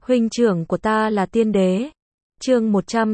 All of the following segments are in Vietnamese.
Huynh trưởng của ta là tiên đế. Chương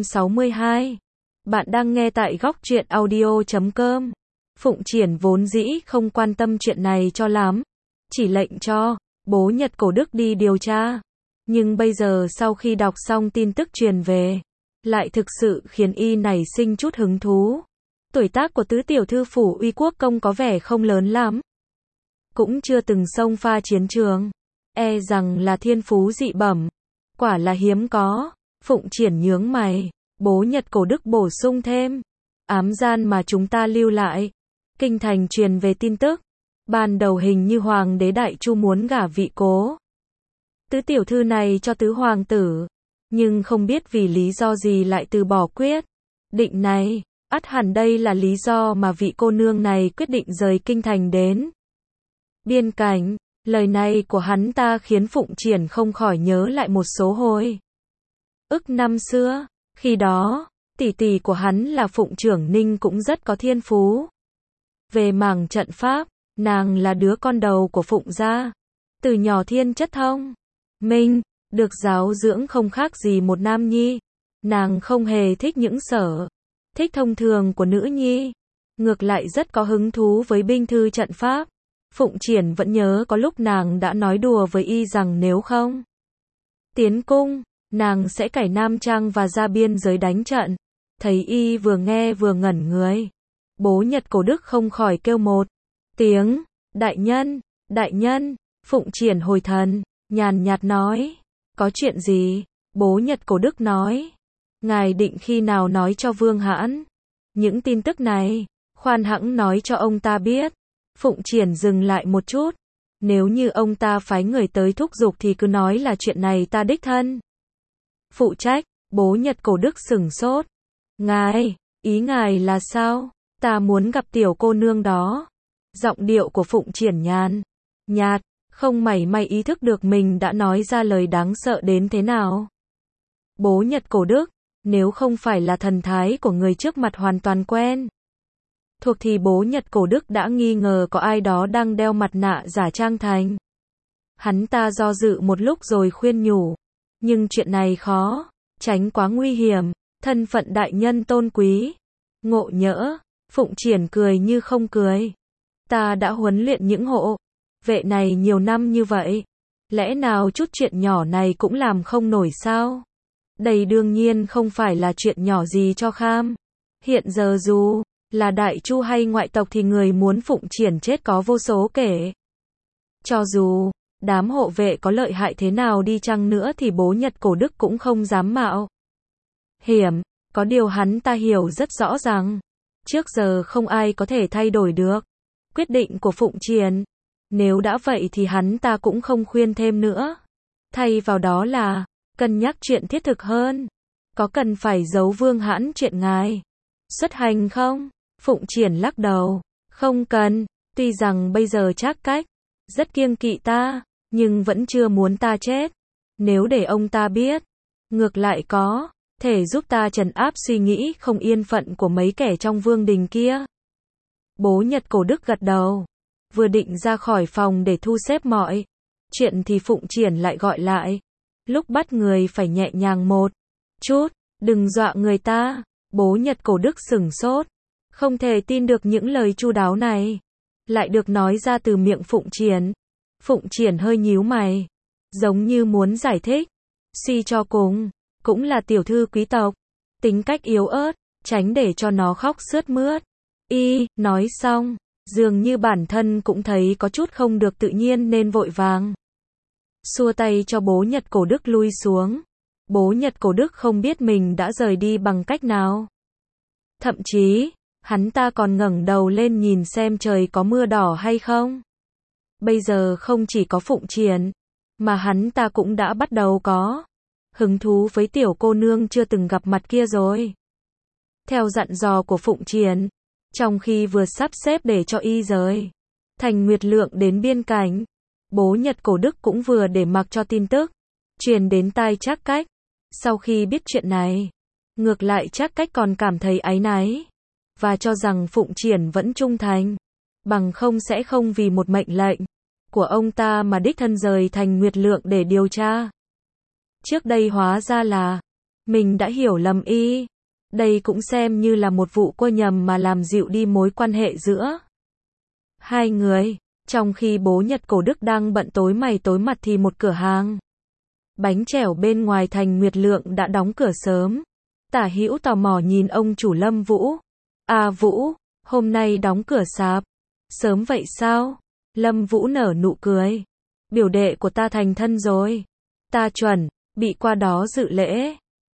162. Bạn đang nghe tại góc truyện audio.com. Phụng Triển vốn dĩ không quan tâm chuyện này cho lắm, chỉ lệnh cho bố Nhật Cổ Đức đi điều tra. Nhưng bây giờ sau khi đọc xong tin tức truyền về, lại thực sự khiến y nảy sinh chút hứng thú. Tuổi tác của tứ tiểu thư phủ Uy Quốc công có vẻ không lớn lắm, cũng chưa từng xông pha chiến trường, e rằng là thiên phú dị bẩm, quả là hiếm có. Phụng Triển nhướng mày, bố Nhật Cổ Đức bổ sung thêm, ám gian mà chúng ta lưu lại, kinh thành truyền về tin tức, ban đầu hình như hoàng đế Đại Chu muốn gả vị cố tứ tiểu thư này cho tứ hoàng tử, nhưng không biết vì lý do gì lại từ bỏ quyết định này. Ắt hẳn đây là lý do mà vị cô nương này quyết định rời kinh thành đến biên cảnh. Lời này của hắn ta khiến Phụng Triển không khỏi nhớ lại một số hồi ức năm xưa. Khi đó, tỷ tỷ của hắn là Phụng Trưởng Ninh cũng rất có thiên phú về mảng trận pháp, nàng là đứa con đầu của Phụng gia, từ nhỏ thiên chất thông minh, được giáo dưỡng không khác gì một nam nhi. Nàng không hề thích những sở thích thông thường của nữ nhi, ngược lại rất có hứng thú với binh thư trận pháp. Phụng Triển vẫn nhớ có lúc nàng đã nói đùa với y rằng nếu không tiến cung, nàng sẽ cải nam trang và ra biên giới đánh trận. Thấy y vừa nghe vừa ngẩn người, bố Nhật Cổ Đức không khỏi kêu một tiếng, đại nhân, đại nhân. Phụng Triển hồi thần, nhàn nhạt nói, có chuyện gì? Bố Nhật Cổ Đức nói, ngài định khi nào nói cho Vương Hãn những tin tức này? Khoan hẵng nói cho ông ta biết. Phụng Triển dừng lại một chút, nếu như ông ta phái người tới thúc giục thì cứ nói là chuyện này ta đích thân phụ trách. Bố Nhật Cổ Đức sửng sốt, ngài, ý ngài là sao? Ta muốn gặp tiểu cô nương đó. Giọng điệu của Phụng Triển nhàn nhạt, không mảy may ý thức được mình đã nói ra lời đáng sợ đến thế nào. Bố Nhật Cổ Đức, nếu không phải là thần thái của người trước mặt hoàn toàn quen thuộc thì bố Nhật Cổ Đức đã nghi ngờ có ai đó đang đeo mặt nạ giả trang thành. Hắn ta do dự một lúc rồi khuyên nhủ, nhưng chuyện này khó tránh, quá nguy hiểm, thân phận đại nhân tôn quý. Ngộ nhỡ. Phụng Triển cười như không cười, ta đã huấn luyện những hộ vệ này nhiều năm như vậy, lẽ nào chút chuyện nhỏ này cũng làm không nổi sao? Đây đương nhiên không phải là chuyện nhỏ gì cho kham. Hiện giờ dù là Đại Chu hay ngoại tộc thì người muốn Phụng Triển chết có vô số kể. Cho dù đám hộ vệ có lợi hại thế nào đi chăng nữa thì bố Nhật Cổ Đức cũng không dám mạo hiểm. Có điều hắn ta hiểu rất rõ rằng trước giờ không ai có thể thay đổi được quyết định của Phụng Triển. Nếu đã vậy thì hắn ta cũng không khuyên thêm nữa, thay vào đó là cân nhắc chuyện thiết thực hơn. Có cần phải giấu Vương Hãn chuyện ngài xuất hành không? Phụng Triển lắc đầu, không cần. Tuy rằng bây giờ Trác Cách rất kiêng kỵ ta, nhưng vẫn chưa muốn ta chết. Nếu để ông ta biết, ngược lại có thể giúp ta trấn áp suy nghĩ không yên phận của mấy kẻ trong vương đình kia. Bố Nhật Cổ Đức gật đầu, vừa định ra khỏi phòng để thu xếp mọi chuyện thì Phụng Triển lại gọi lại, lúc bắt người phải nhẹ nhàng một chút, đừng dọa người ta. Bố Nhật Cổ Đức sửng sốt, không thể tin được những lời chu đáo này lại được nói ra từ miệng Phụng Triển. Phụng Triển hơi nhíu mày, giống như muốn giải thích, suy cho cùng cũng là tiểu thư quý tộc, tính cách yếu ớt, tránh để cho nó khóc sướt mướt. Y nói xong, dường như bản thân cũng thấy có chút không được tự nhiên nên vội vàng xua tay cho bố Nhật Cổ Đức lui xuống. Bố Nhật Cổ Đức không biết mình đã rời đi bằng cách nào. Thậm chí, hắn ta còn ngẩng đầu lên nhìn xem trời có mưa đỏ hay không. Bây giờ không chỉ có Phụng Triển, mà hắn ta cũng đã bắt đầu có hứng thú với tiểu cô nương chưa từng gặp mặt kia rồi. Theo dặn dò của Phụng Triển, trong khi vừa sắp xếp để cho y rời thành Nguyệt Lượng đến biên cảnh, bố Nhật Cổ Đức cũng vừa để mặc cho tin tức truyền đến tai Trác Cách. Sau khi biết chuyện này, ngược lại Trác Cách còn cảm thấy áy náy và cho rằng Phụng Triển vẫn trung thành, bằng không sẽ không vì một mệnh lệnh của ông ta mà đích thân rời thành Nguyệt Lượng để điều tra. Trước đây hóa ra là mình đã hiểu lầm y. Đây cũng xem như là một vụ qua nhầm mà làm dịu đi mối quan hệ giữa hai người. Trong khi bố Nhật Cổ Đức đang bận tối mày tối mặt thì một cửa hàng bánh chèo bên ngoài thành Nguyệt Lượng đã đóng cửa sớm. Tả Hữu tò mò nhìn ông chủ Lâm Vũ. À Vũ, hôm nay đóng cửa sạp. Sớm vậy sao? Lâm Vũ nở nụ cười. Biểu đệ của ta thành thân rồi. Ta chuẩn bị qua đó dự lễ.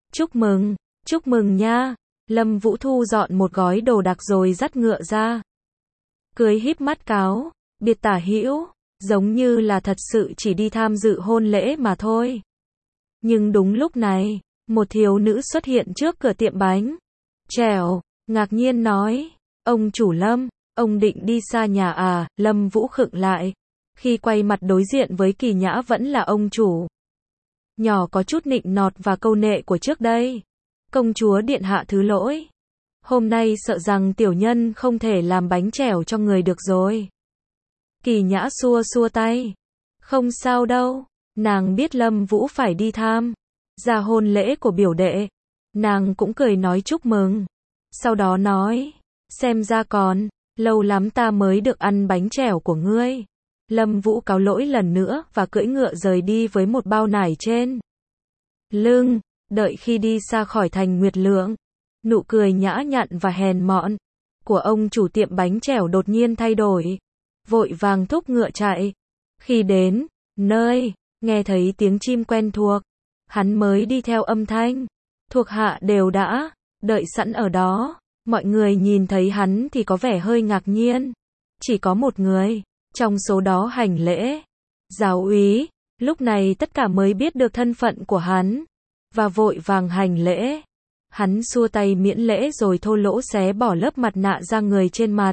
Chúc mừng nha. Lâm Vũ thu dọn một gói đồ đạc rồi dắt ngựa ra. Cười híp mắt cáo biệt Tả Hữu, giống như là thật sự chỉ đi tham dự hôn lễ mà thôi. Nhưng đúng lúc này, một thiếu nữ xuất hiện trước cửa tiệm bánh chèo, ngạc nhiên nói, ông chủ Lâm, ông định đi xa nhà à? Lâm Vũ khựng lại, khi quay mặt đối diện với Kỳ Nhã vẫn là ông chủ. Nhỏ có chút nịnh nọt và câu nệ của trước đây. Công chúa điện hạ thứ lỗi. Hôm nay sợ rằng tiểu nhân không thể làm bánh chèo cho người được rồi. Kỳ Nhã xua xua tay. Không sao đâu, nàng biết Lâm Vũ phải đi tham gia hôn lễ của biểu đệ. Nàng cũng cười nói chúc mừng. Sau đó nói, xem ra còn lâu lắm ta mới được ăn bánh chèo của ngươi. Lâm Vũ cáo lỗi lần nữa và cưỡi ngựa rời đi với một bao nải trên lưng. Đợi khi đi xa khỏi thành Nguyệt Lượng, nụ cười nhã nhặn và hèn mọn của ông chủ tiệm bánh chèo đột nhiên thay đổi. Vội vàng thúc ngựa chạy. Khi đến nơi, nghe thấy tiếng chim quen thuộc, hắn mới đi theo âm thanh. Thuộc hạ đều đã đợi sẵn ở đó. Mọi người nhìn thấy hắn thì có vẻ hơi ngạc nhiên. Chỉ có một người trong số đó hành lễ. Giáo úy. Lúc này tất cả mới biết được thân phận của hắn và vội vàng hành lễ. Hắn xua tay miễn lễ rồi thô lỗ xé bỏ lớp mặt nạ da người trên mặt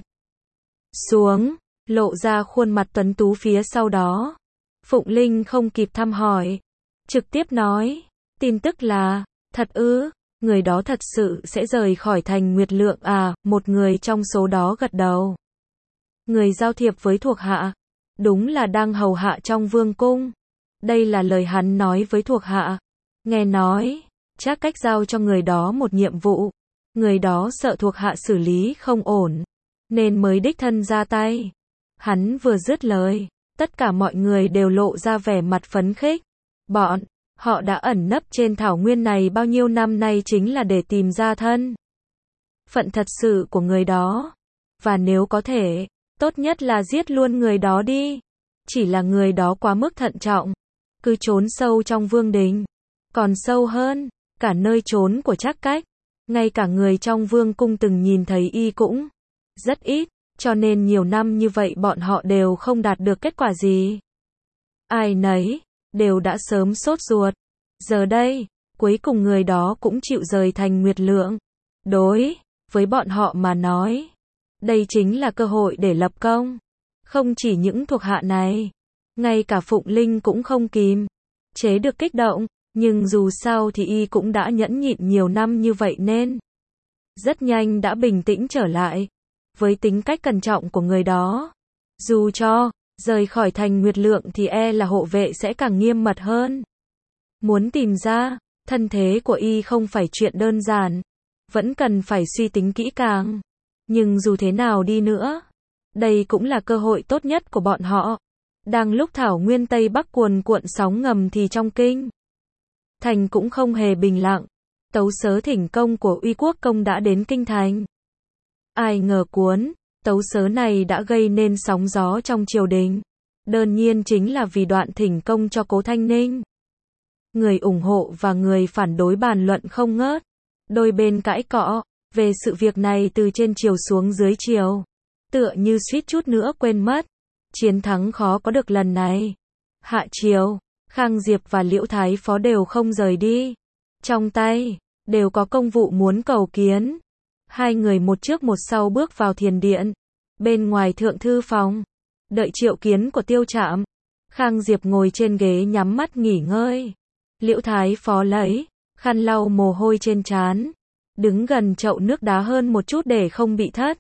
xuống, lộ ra khuôn mặt tuấn tú phía sau đó. Phụng Linh không kịp thăm hỏi, trực tiếp nói, tin tức là, thật ư, người đó thật sự sẽ rời khỏi thành Nguyệt Lượng à? Một người trong số đó gật đầu. Người giao thiệp với thuộc hạ, đúng là đang hầu hạ trong vương cung. Đây là lời hắn nói với thuộc hạ. Nghe nói, chắc cách giao cho người đó một nhiệm vụ. Người đó sợ thuộc hạ xử lý không ổn, nên mới đích thân ra tay. Hắn vừa dứt lời, tất cả mọi người đều lộ ra vẻ mặt phấn khích. Bọn họ đã ẩn nấp trên thảo nguyên này bao nhiêu năm nay chính là để tìm ra thân phận thật sự của người đó. Và nếu có thể, tốt nhất là giết luôn người đó đi. Chỉ là người đó quá mức thận trọng, cứ trốn sâu trong vương đình. Còn sâu hơn, cả nơi trốn của Trác Cách. Ngay cả người trong vương cung từng nhìn thấy y cũng rất ít, cho nên nhiều năm như vậy bọn họ đều không đạt được kết quả gì. Ai nấy đều đã sớm sốt ruột. Giờ đây, cuối cùng người đó cũng chịu rời thành Nguyệt Lượng. Đối với bọn họ mà nói, đây chính là cơ hội để lập công. Không chỉ những thuộc hạ này, ngay cả Phụng Linh cũng không kìm chế được kích động. Nhưng dù sao thì y cũng đã nhẫn nhịn nhiều năm như vậy nên rất nhanh đã bình tĩnh trở lại. Với tính cách cẩn trọng của người đó, dù cho rời khỏi thành Nguyệt Lượng thì là hộ vệ sẽ càng nghiêm mật hơn. Muốn tìm ra thân thế của y không phải chuyện đơn giản, vẫn cần phải suy tính kỹ càng. Nhưng dù thế nào đi nữa, đây cũng là cơ hội tốt nhất của bọn họ. Đang lúc thảo nguyên Tây Bắc cuồn cuộn sóng ngầm thì trong kinh thành cũng không hề bình lặng. Tấu sớ thỉnh công của Uy Quốc công đã đến kinh thành. Ai ngờ cuốn tấu sớ này đã gây nên sóng gió trong triều đình. Đơn nhiên chính là vì đoạn thỉnh công cho Cố Thanh Ninh. Người ủng hộ và người phản đối bàn luận không ngớt. Đôi bên cãi cọ về sự việc này từ trên triều xuống dưới triều. Tựa như suýt chút nữa quên mất. Chiến thắng khó có được lần này. Hạ triều, Khang Diệp và Liễu Thái Phó đều không rời đi. Trong tay đều có công vụ muốn cầu kiến. Hai người một trước một sau bước vào thiền điện. Bên ngoài thượng thư phòng, đợi triệu kiến của Tiêu Trạm. Khang Diệp ngồi trên ghế nhắm mắt nghỉ ngơi. Liễu Thái Phó lấy khăn lau mồ hôi trên trán, đứng gần chậu nước đá hơn một chút để không bị thất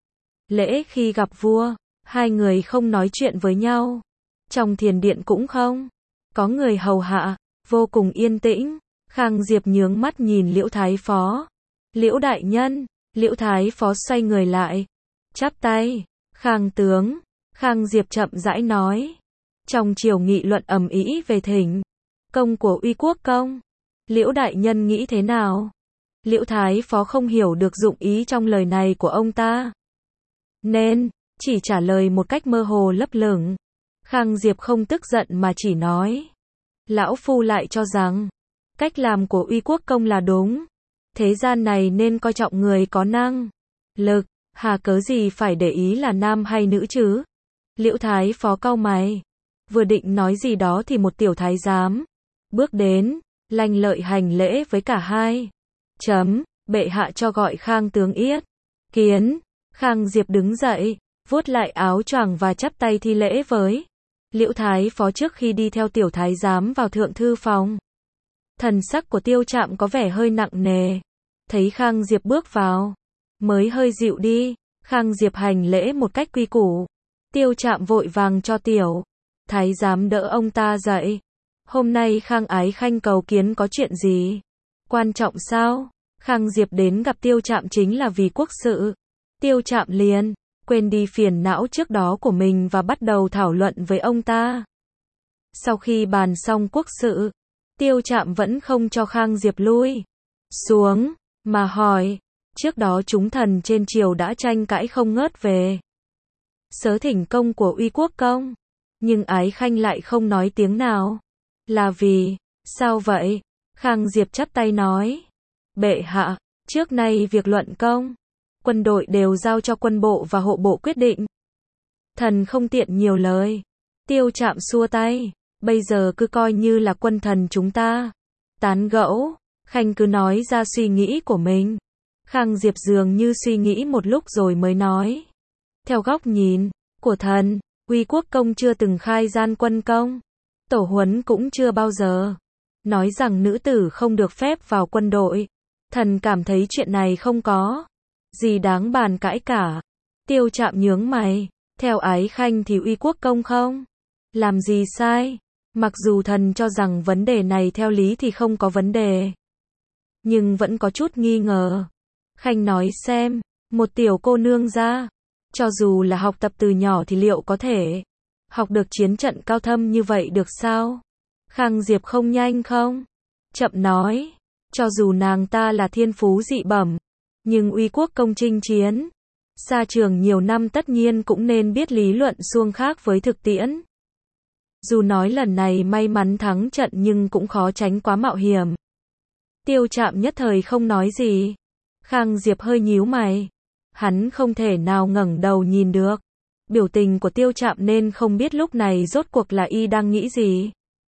lễ khi gặp vua. Hai người không nói chuyện với nhau. Trong thiền điện cũng không có người hầu hạ. vô cùng yên tĩnh. Khang Diệp nhướng mắt nhìn Liễu Thái Phó. Liễu đại nhân, Liễu Thái Phó xoay người lại, chắp tay. Khang tướng, Khang Diệp chậm rãi nói. Trong triều nghị luận ầm ĩ về thỉnh công của Uy Quốc công. Liễu đại nhân nghĩ thế nào? Liễu Thái Phó không hiểu được dụng ý trong lời này của ông ta, nên chỉ trả lời một cách mơ hồ lấp lửng. Khang Diệp không tức giận mà chỉ nói. Lão phu lại cho rằng cách làm của Uy Quốc công là đúng. Thế gian này nên coi trọng người có năng lực, hà cớ gì phải để ý là nam hay nữ chứ? Liễu Thái Phó cau mày, vừa định nói gì đó thì một tiểu thái giám bước đến, lanh lợi hành lễ với cả hai. Bệ hạ cho gọi Khang tướng yết kiến. Khang Diệp đứng dậy, vuốt lại áo choàng và chắp tay thi lễ với Liễu Thái Phó trước khi đi theo tiểu thái giám vào thượng thư phòng. Thần sắc của Tiêu Trạm có vẻ hơi nặng nề. Thấy Khang Diệp bước vào, mới hơi dịu đi. Khang Diệp hành lễ một cách quy củ. Tiêu Trạm vội vàng cho tiểu thái giám đỡ ông ta dậy. Hôm nay Khang Ái Khanh cầu kiến có chuyện gì quan trọng sao? Khang Diệp đến gặp Tiêu Trạm chính là vì quốc sự. Tiêu Trạm liền quên đi phiền não trước đó của mình và bắt đầu thảo luận với ông ta. Sau khi bàn xong quốc sự, Tiêu Trạm vẫn không cho Khang Diệp lui xuống, mà hỏi. Trước đó chúng thần trên triều đã tranh cãi không ngớt về sớ thỉnh công của Uy Quốc công, nhưng Ái Khanh lại không nói tiếng nào. Là vì sao vậy? Khang Diệp chắp tay nói. Bệ hạ, trước nay việc luận công quân đội đều giao cho quân bộ và hộ bộ quyết định. Thần không tiện nhiều lời. Tiêu Trạm xua tay. Bây giờ cứ coi như là quân thần chúng ta tán gẫu. Khanh cứ nói ra suy nghĩ của mình. Khang Diệp dường như suy nghĩ một lúc rồi mới nói. Theo góc nhìn của thần, Uy Quốc công chưa từng khai gian quân công. Tổ huấn cũng chưa bao giờ nói rằng nữ tử không được phép vào quân đội. Thần cảm thấy chuyện này không có gì đáng bàn cãi cả. Tiêu Trạm nhướng mày. Theo Ái Khanh thì Uy Quốc công không làm gì sai. Mặc dù thần cho rằng vấn đề này theo lý thì không có vấn đề, nhưng vẫn có chút nghi ngờ. Khanh nói xem, một tiểu cô nương ra, cho dù là học tập từ nhỏ thì liệu có thể học được chiến trận cao thâm như vậy được sao? Khang Diệp không nhanh không chậm nói. Cho dù nàng ta là thiên phú dị bẩm, nhưng Uy Quốc công chinh chiến xa trường nhiều năm tất nhiên cũng nên biết lý luận xuông khác với thực tiễn. Dù nói lần này may mắn thắng trận nhưng cũng khó tránh quá mạo hiểm. Tiêu Trạm nhất thời không nói gì. Khang Diệp hơi nhíu mày. Hắn không thể nào ngẩng đầu nhìn được biểu tình của Tiêu Trạm nên không biết lúc này rốt cuộc là y đang nghĩ gì.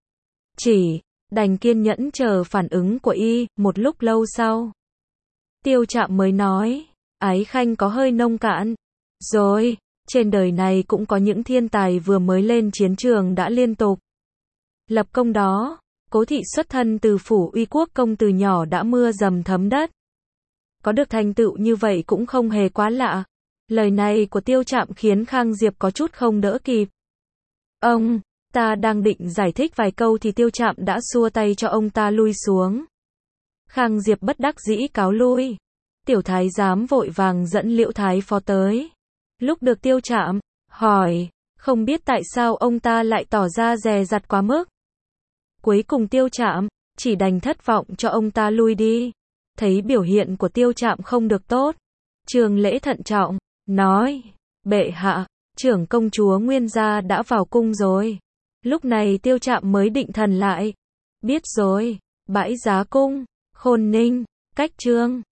Chỉ đành kiên nhẫn chờ phản ứng của y. Một lúc lâu sau, Tiêu Trạm mới nói. Ái Khanh có hơi nông cạn rồi. Trên đời này cũng có những thiên tài vừa mới lên chiến trường đã liên tục lập công đó. Cố Thị xuất thân từ phủ Uy Quốc công từ nhỏ đã mưa dầm thấm đất. Có được thành tựu như vậy cũng không hề quá lạ. Lời này của Tiêu Trạm khiến Khang Diệp có chút không đỡ kịp. Ông ta đang định giải thích vài câu thì Tiêu Trạm đã xua tay cho ông ta lui xuống. Khang Diệp bất đắc dĩ cáo lui. Tiểu thái giám vội vàng dẫn Liễu Thái Phó tới. Lúc được Tiêu Trạm hỏi, không biết tại sao ông ta lại tỏ ra dè dặt quá mức. Cuối cùng Tiêu Trạm chỉ đành thất vọng cho ông ta lui đi. Thấy biểu hiện của Tiêu Trạm không được tốt, Trường Lễ thận trọng nói. Bệ hạ, trưởng công chúa Nguyên gia đã vào cung rồi. Lúc này Tiêu Trạm mới định thần lại. Biết rồi. Bãi Giá cung, Khôn Ninh, Cách Trương.